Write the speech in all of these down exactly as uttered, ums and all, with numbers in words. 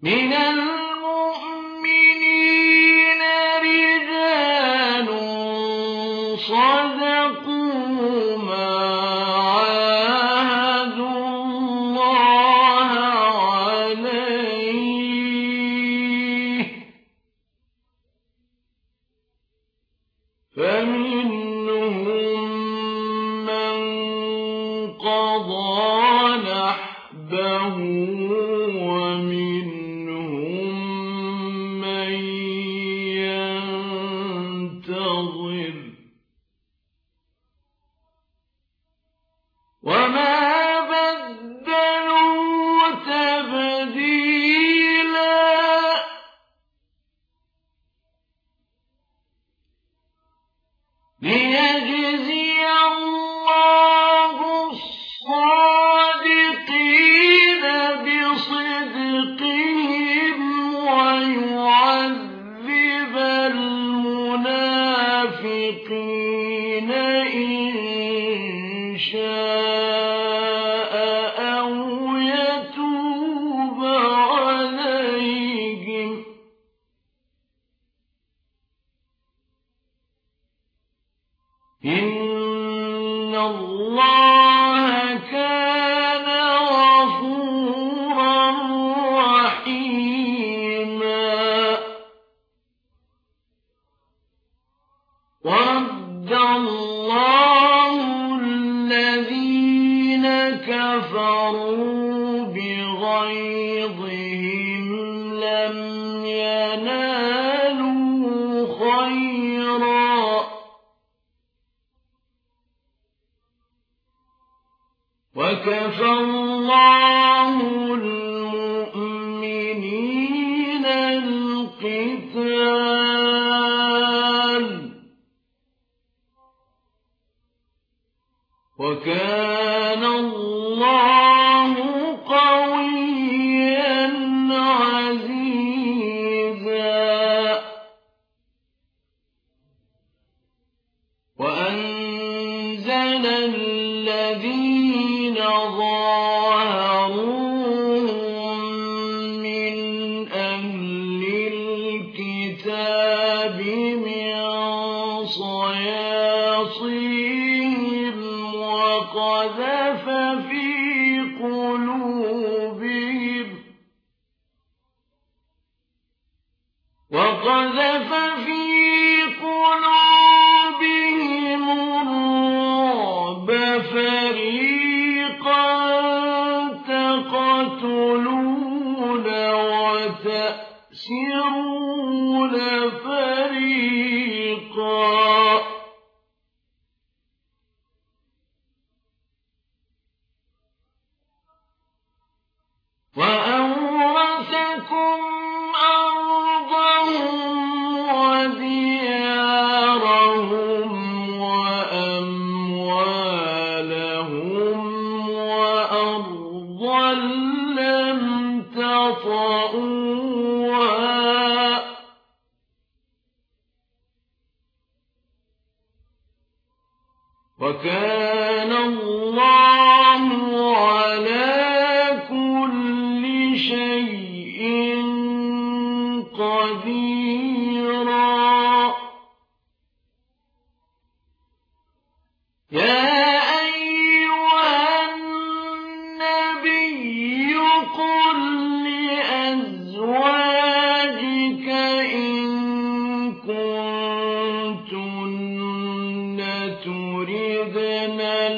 من المؤمنين رجال صدقوا ما عاهدوا الله عليه فمنهم من قضى نحبه ومنهم من ينتظر وما بدلوا تبديلا ليجزي الله الصادقين بصدقهم ويعذب المنافقين إن شاء أو يتوب عليهم إن الله كان غفورا رحيما ورد الله الذين كفروا بغيظهم لم ينالوا خيرا وكفى الله المؤمنين القتال وكان الله قويا عزيزا وأنزل الذين ظاهروهم من أهل الكتاب من صياصيهم وقذف في قلوبهم وقذف في قلوبهم الرعب فريقا تقتلون وتأسرون فريقا وأورثكم أرضهم وديارهم وأموالهم وأرضا لم تطئوها وكان الله على كل شيء قديرا يا أيها النبي قل لأزواجك إن كنتن تردن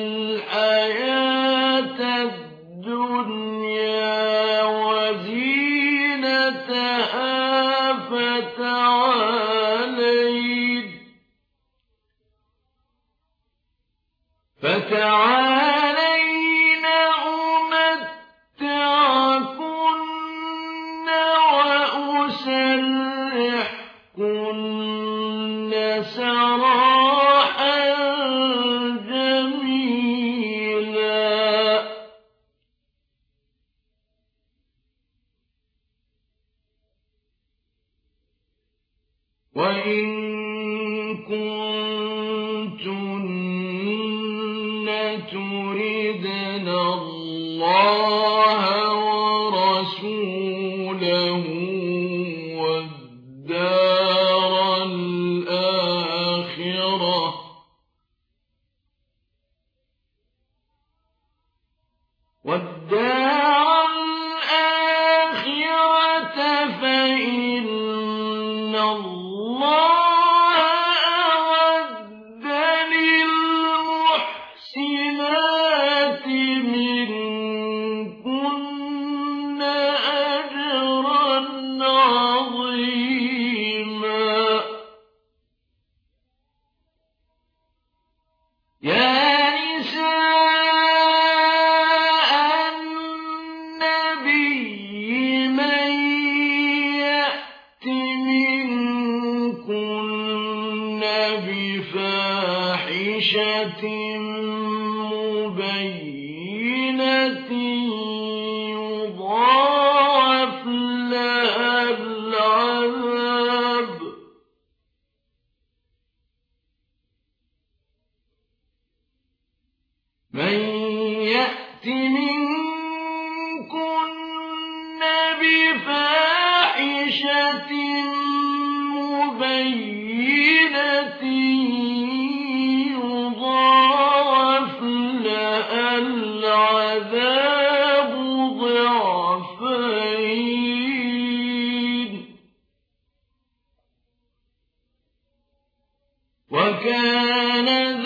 الحياة الدنيا وزينتها فتعالين فتعالين أمتعكن وأسرحكن سراحا جميلا وإن كنتن تردن الله ورسوله له والدار الآخرة والدار الآخرة فإن الله أعد للمحسنات منكن أجرا عظيما. يا بفاحشة مبينة يضاعف لها العذاب من يأت منكن بفاحشة مبينة يضاعف لها العذاب ضعفين وكان